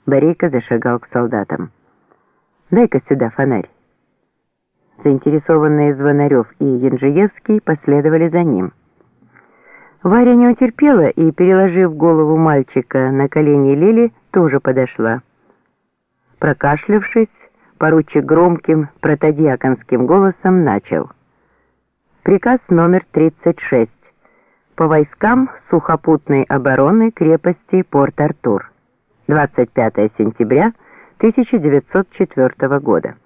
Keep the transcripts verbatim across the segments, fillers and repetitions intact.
Борейко зашагал к солдатам. «Дай-ка сюда фонарь». Заинтересованные Звонарев и Янжиевский последовали за ним. Варя не утерпела и, переложив голову мальчика на колени Лили, тоже подошла. Прокашлявшись, поручик громким протодиаконским голосом начал. Приказ номер тридцать шесть. По войскам сухопутной обороны крепости Порт-Артур. двадцать пятое сентября тысяча девятьсот четвёртого года.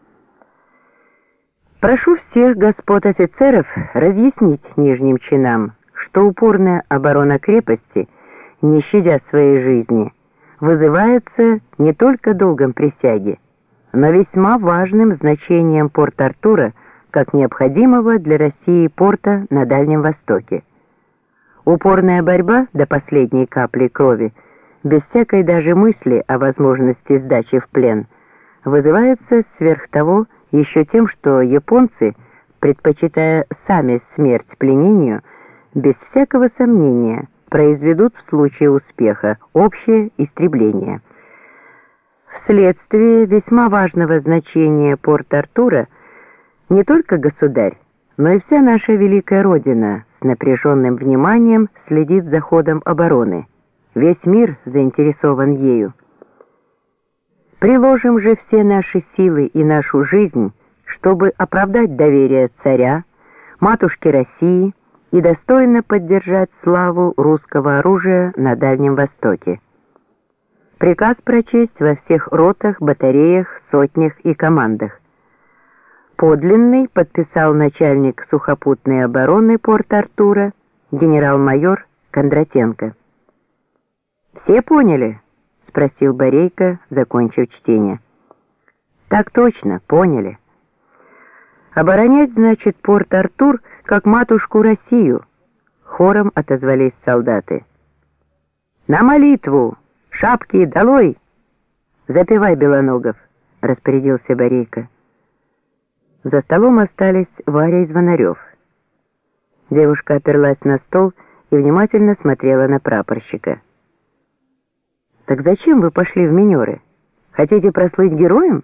Прошу всех господ офицеров разъяснить нижним чинам, что упорная оборона крепости, не щадя своей жизни, вызывается не только долгом присяги, но весьма важным значением Порт-Артура как необходимого для России порта на Дальнем Востоке. Упорная борьба до последней капли крови, без всякой даже мысли о возможности сдачи в плен, вызывается сверх того еще тем, что японцы, предпочитая сами смерть пленению, без всякого сомнения произведут в случае успеха общее истребление. Вследствие весьма важного значения Порт-Артура не только государь, но и вся наша великая Родина с напряженным вниманием следит за ходом обороны. Весь мир заинтересован ею. Приложим же все наши силы и нашу жизнь, чтобы оправдать доверие царя, матушки России и достойно поддержать славу русского оружия на Дальнем Востоке. Приказ прочесть во всех ротах, батареях, сотнях и командах. Подлинный подписал начальник сухопутной обороны Порт-Артура генерал-майор Кондратенко. «Все поняли?» — спросил Борейко, закончив чтение. «Так точно, поняли. Оборонять, значит, Порт-Артур, как матушку Россию», — хором отозвались солдаты. «На молитву! Шапки долой!» «Запевай, Белоногов», — распорядился Борейко. За столом остались Варя и Звонарев. Девушка оперлась на стол и внимательно смотрела на прапорщика. «Так зачем вы пошли в минеры? Хотите прослыть героем?»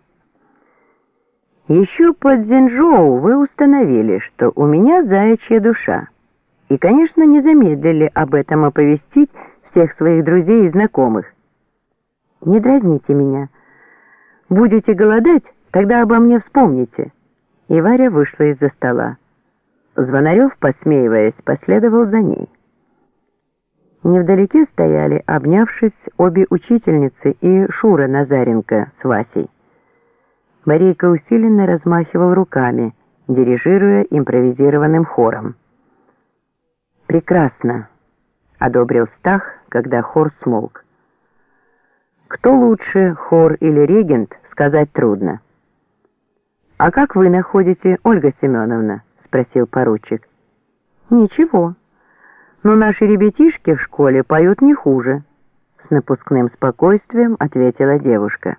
«Еще под Зенжоу вы установили, что у меня заячья душа, и, конечно, не замедлили об этом оповестить всех своих друзей и знакомых. Не дразните меня. Будете голодать, тогда обо мне вспомните». И Варя вышла из-за стола. Звонарев, посмеиваясь, последовал за ней. Невдалеке стояли, обнявшись, обе учительницы и Шура Назаренко с Васей. Борейко усиленно размахивал руками, дирижируя импровизированным хором. «Прекрасно», — одобрил Стах, когда хор смолк. «Кто лучше, хор или регент, сказать трудно». «А как вы находите, Ольга Семеновна?» — спросил поручик. «Ничего. Но наши ребятишки в школе поют не хуже», — с напускным спокойствием ответила девушка.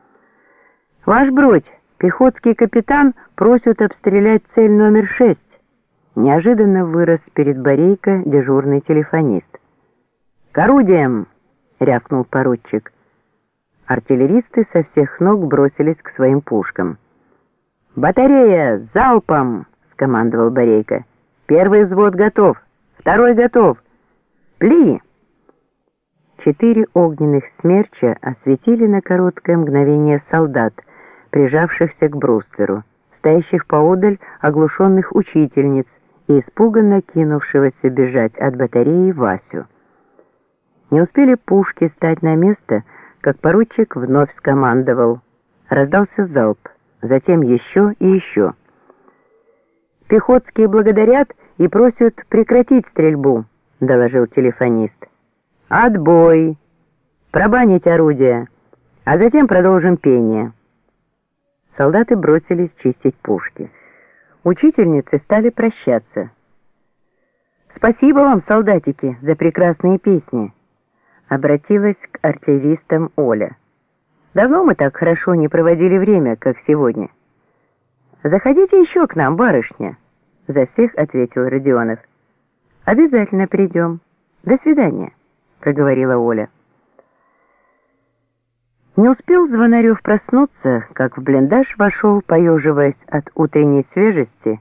«Ваш бродь, пехотский капитан просит обстрелять цель номер шесть», — неожиданно вырос перед Борейко дежурный телефонист. «К орудиям!» — рявкнул поручик. Артиллеристы со всех ног бросились к своим пушкам. «Батарея! Залпом!» — скомандовал Борейко. «Первый взвод готов! Второй готов! Пли!» Четыре огненных смерча осветили на короткое мгновение солдат, прижавшихся к брустверу, стоящих поодаль оглушенных учительниц и испуганно кинувшегося бежать от батареи Васю. Не успели пушки стать на место, как поручик вновь скомандовал. Раздался залп. Затем еще и еще. «Пехотские благодарят и просят прекратить стрельбу», — доложил телефонист. «Отбой! Пробанить орудия, а затем продолжим пение». Солдаты бросились чистить пушки. Учительницы стали прощаться. «Спасибо вам, солдатики, за прекрасные песни», — обратилась к артиллеристам Оля. «Давно мы так хорошо не проводили время, как сегодня». «Заходите еще к нам, барышня», — за всех ответил Родионов. «Обязательно придем. До свидания», — проговорила Оля. Не успел Звонарев проснуться, как в блиндаж вошел, поеживаясь от утренней свежести,